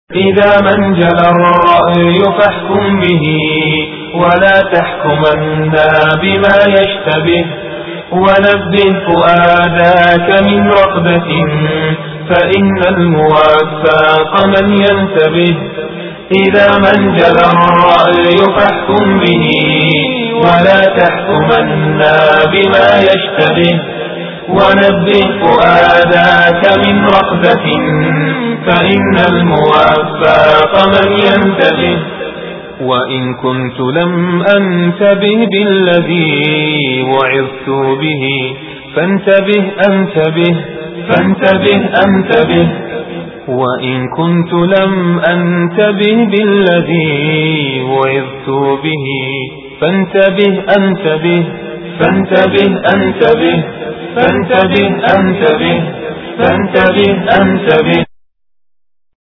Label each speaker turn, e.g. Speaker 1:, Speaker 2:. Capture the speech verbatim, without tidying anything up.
Speaker 1: إذا من جل الرأي فاحكم به ولا تحكمن بما يشتبه، ونبه فؤاداك من رغبة فإن الموفق من ينتبه. إذا من جل الرأي فاحكم به ولا تحكمن بما يشتبه، ونبه فؤاداك من رغبة فإن الموفق من ينتبه. وإن كنت لم أنتبه بالذي وعظت به فانتبه أنتبه فانتبه أنتبه. وإن كنت لم أنتبه بالذي وعظت به فانتبه أنتبه فانتبه أنتبه فانتبه أنتبه فانتبه أنتبه.